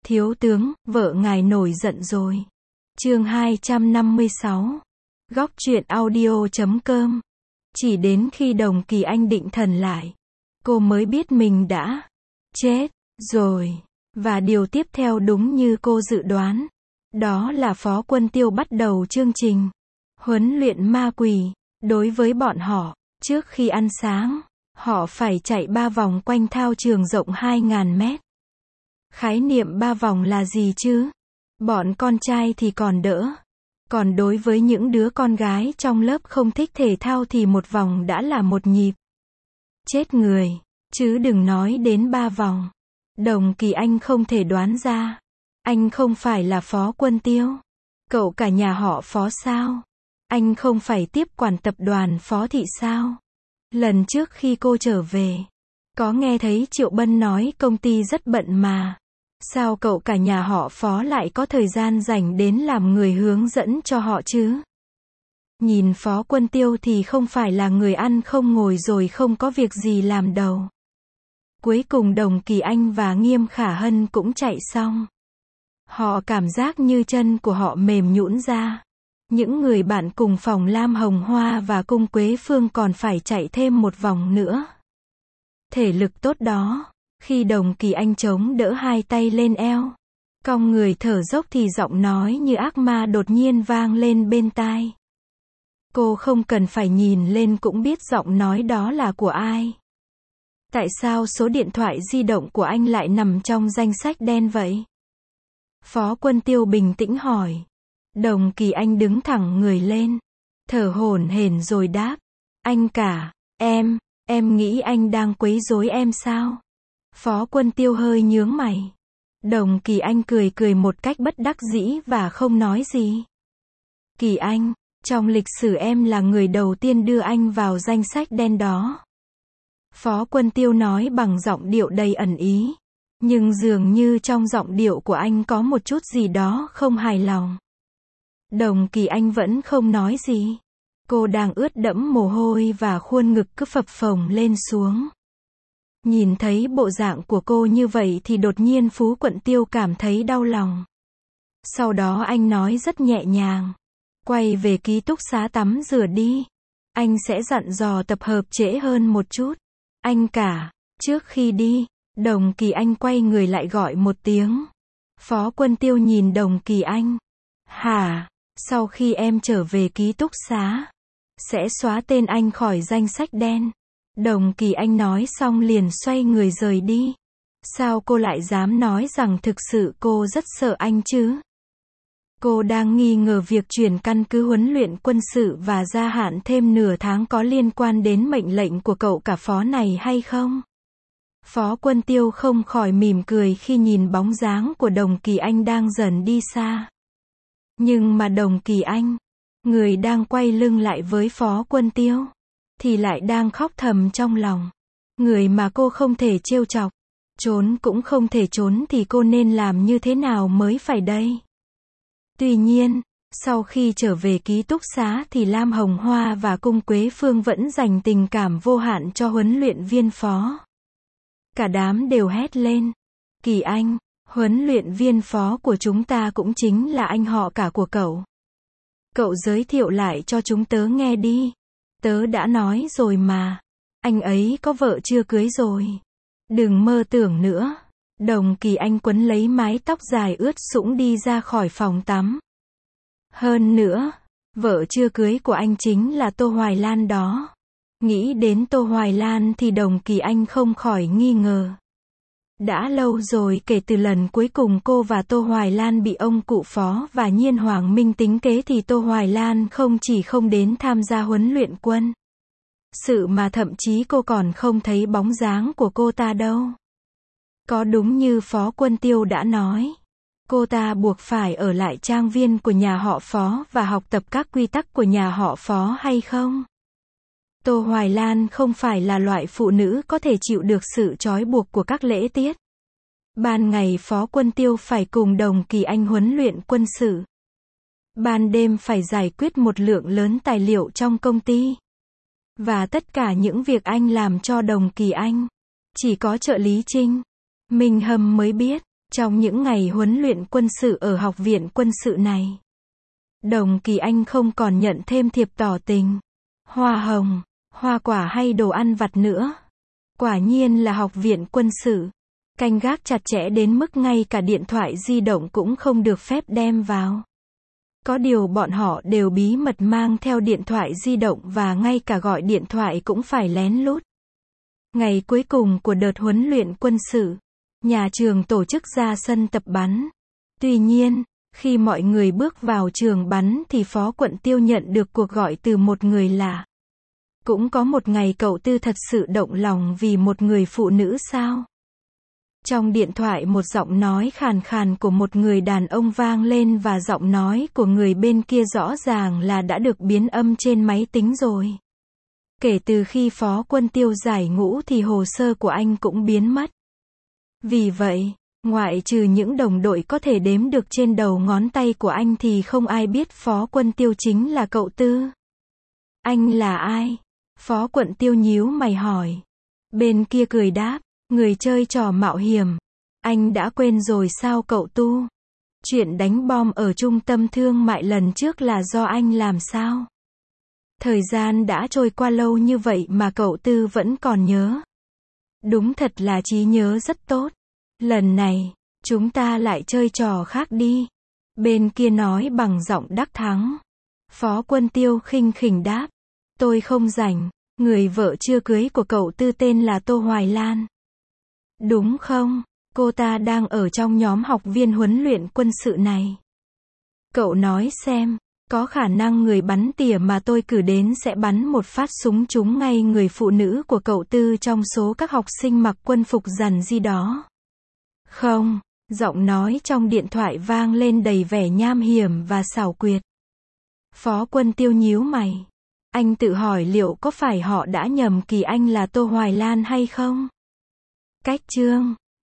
Thiếu tướng, vợ ngài nổi giận rồi. Chương 256. Góc truyện audio.com. Chỉ đến khi Đồng Kỳ Anh định thần lại, cô mới biết mình đã chết rồi. Và điều tiếp theo đúng như cô dự đoán. Đó là Phó Quân Tiêu bắt đầu chương trình huấn luyện ma quỷ. Đối với bọn họ, trước khi ăn sáng, họ phải chạy 3 vòng quanh thao trường rộng 2.000 mét. Khái niệm 3 vòng là gì chứ? Bọn con trai thì còn đỡ. Còn đối với những đứa con gái trong lớp không thích thể thao thì 1 vòng đã là 1 nhịp. Chết người, chứ đừng nói đến 3 vòng. Đồng Kỳ Anh không thể đoán ra. Anh không phải là Phó Quân Tiêu. Cậu cả nhà họ Phó sao? Anh không phải tiếp quản tập đoàn Phó Thị sao? Lần trước khi cô trở về, có nghe thấy Triệu Bân nói công ty rất bận mà. Sao cậu cả nhà họ Phó lại có thời gian rảnh đến làm người hướng dẫn cho họ chứ? Nhìn Phó Quân Tiêu thì không phải là người ăn không ngồi rồi không có việc gì làm đâu. Cuối cùng Đồng Kỳ Anh và Nghiêm Khả Hân cũng chạy xong. Họ cảm giác như chân của họ mềm nhũn ra. Những người bạn cùng phòng Lam Hồng Hoa và Cung Quế Phương còn phải chạy thêm 1 vòng nữa. Thể lực tốt đó. Khi Đồng Kỳ Anh chống đỡ 2 tay lên eo, cong người thở dốc thì giọng nói như ác ma đột nhiên vang lên bên tai. Cô không cần phải nhìn lên cũng biết giọng nói đó là của ai. Tại sao số điện thoại di động của anh lại nằm trong danh sách đen vậy? Phó Quân Tiêu bình tĩnh hỏi. Đồng Kỳ Anh đứng thẳng người lên, thở hổn hển rồi đáp. Anh cả, em nghĩ anh đang quấy rối em sao? Phó Quân Tiêu hơi nhướng mày. Đồng Kỳ Anh cười một cách bất đắc dĩ và không nói gì. Kỳ Anh, trong lịch sử em là người đầu tiên đưa anh vào danh sách đen đó. Phó Quân Tiêu nói bằng giọng điệu đầy ẩn ý. Nhưng dường như trong giọng điệu của anh có một chút gì đó không hài lòng. Đồng Kỳ Anh vẫn không nói gì. Cô đang ướt đẫm mồ hôi và khuôn ngực cứ phập phồng lên xuống. Nhìn thấy bộ dạng của cô như vậy thì đột nhiên Phú Quận Tiêu cảm thấy đau lòng. Sau đó anh nói rất nhẹ nhàng. Quay về ký túc xá tắm rửa đi. Anh sẽ dặn dò tập hợp trễ hơn một chút. Anh cả, trước khi đi, Đồng Kỳ Anh quay người lại gọi một tiếng. Phó Quân Tiêu nhìn Đồng Kỳ Anh. Hả, sau khi em trở về ký túc xá, sẽ xóa tên anh khỏi danh sách đen. Đồng Kỳ Anh nói xong liền xoay người rời đi. Sao cô lại dám nói rằng thực sự cô rất sợ anh chứ? Cô đang nghi ngờ việc chuyển căn cứ huấn luyện quân sự và gia hạn thêm nửa tháng có liên quan đến mệnh lệnh của cậu cả Phó này hay không? Phó Quân Tiêu không khỏi mỉm cười khi nhìn bóng dáng của Đồng Kỳ Anh đang dần đi xa. Nhưng mà Đồng Kỳ Anh, người đang quay lưng lại với Phó Quân Tiêu, thì lại đang khóc thầm trong lòng. Người mà cô không thể trêu chọc, trốn cũng không thể trốn thì cô nên làm như thế nào mới phải đây? Tuy nhiên, sau khi trở về ký túc xá thì Lam Hồng Hoa và Cung Quế Phương vẫn dành tình cảm vô hạn cho huấn luyện viên Phó. Cả đám đều hét lên. Kỳ Anh, huấn luyện viên Phó của chúng ta cũng chính là anh họ cả của cậu. Cậu giới thiệu lại cho chúng tớ nghe đi. Tớ đã nói rồi mà. Anh ấy có vợ chưa cưới rồi. Đừng mơ tưởng nữa. Đồng Kỳ Anh quấn lấy mái tóc dài ướt sũng đi ra khỏi phòng tắm. Hơn nữa, vợ chưa cưới của anh chính là Tô Hoài Lan đó. Nghĩ đến Tô Hoài Lan thì Đồng Kỳ Anh không khỏi nghi ngờ. Đã lâu rồi kể từ lần cuối cùng cô và Tô Hoài Lan bị ông cụ Phó và Nhiên Hoàng Minh tính kế thì Tô Hoài Lan không chỉ không đến tham gia huấn luyện quân sự mà thậm chí cô còn không thấy bóng dáng của cô ta đâu. Có đúng như Phó Quân Tiêu đã nói, cô ta buộc phải ở lại trang viên của nhà họ Phó và học tập các quy tắc của nhà họ Phó hay không? Tô Hoài Lan không phải là loại phụ nữ có thể chịu được sự trói buộc của các lễ tiết. Ban ngày Phó Quân Tiêu phải cùng Đồng Kỳ Anh huấn luyện quân sự. Ban đêm phải giải quyết một lượng lớn tài liệu trong công ty. Và tất cả những việc anh làm cho Đồng Kỳ Anh, chỉ có trợ lý Trinh Minh Hâm mới biết. Trong những ngày huấn luyện quân sự ở học viện quân sự này, Đồng Kỳ Anh không còn nhận thêm thiệp tỏ tình, hoa hồng, hoa quả hay đồ ăn vặt nữa. Quả nhiên là học viện quân sự, canh gác chặt chẽ đến mức ngay cả điện thoại di động cũng không được phép đem vào. Có điều bọn họ đều bí mật mang theo điện thoại di động và ngay cả gọi điện thoại cũng phải lén lút. Ngày cuối cùng của đợt huấn luyện quân sự, nhà trường tổ chức ra sân tập bắn. Tuy nhiên, khi mọi người bước vào trường bắn thì Phó Quận Tiêu nhận được cuộc gọi từ một người lạ. Cũng có một ngày cậu Tư thật sự động lòng vì một người phụ nữ sao? Trong điện thoại một giọng nói khàn khàn của một người đàn ông vang lên và giọng nói của người bên kia rõ ràng là đã được biến âm trên máy tính rồi. Kể từ khi Phó Quân Tiêu giải ngũ thì hồ sơ của anh cũng biến mất. Vì vậy, ngoại trừ những đồng đội có thể đếm được trên đầu ngón tay của anh thì không ai biết Phó Quân Tiêu chính là cậu Tư. Anh là ai? Phó Quận Tiêu nhíu mày hỏi. Bên kia cười đáp, người chơi trò mạo hiểm. Anh đã quên rồi sao cậu Tu? Chuyện đánh bom ở trung tâm thương mại lần trước là do anh làm sao? Thời gian đã trôi qua lâu như vậy mà cậu Tư vẫn còn nhớ. Đúng thật là trí nhớ rất tốt. Lần này, chúng ta lại chơi trò khác đi. Bên kia nói bằng giọng đắc thắng. Phó Quân Tiêu khinh khỉnh đáp. Tôi không rảnh, người vợ chưa cưới của cậu Tư tên là Tô Hoài Lan. Đúng không? Cô ta đang ở trong nhóm học viên huấn luyện quân sự này. Cậu nói xem, có khả năng người bắn tỉa mà tôi cử đến sẽ bắn một phát súng trúng ngay người phụ nữ của cậu Tư trong số các học sinh mặc quân phục rằn gì đó. Không, giọng nói trong điện thoại vang lên đầy vẻ nham hiểm và xảo quyệt. Phó Quân Tiêu nhíu mày. Anh tự hỏi liệu có phải họ đã nhầm Kỳ Anh là Tô Hoài Lan hay không? Cách chương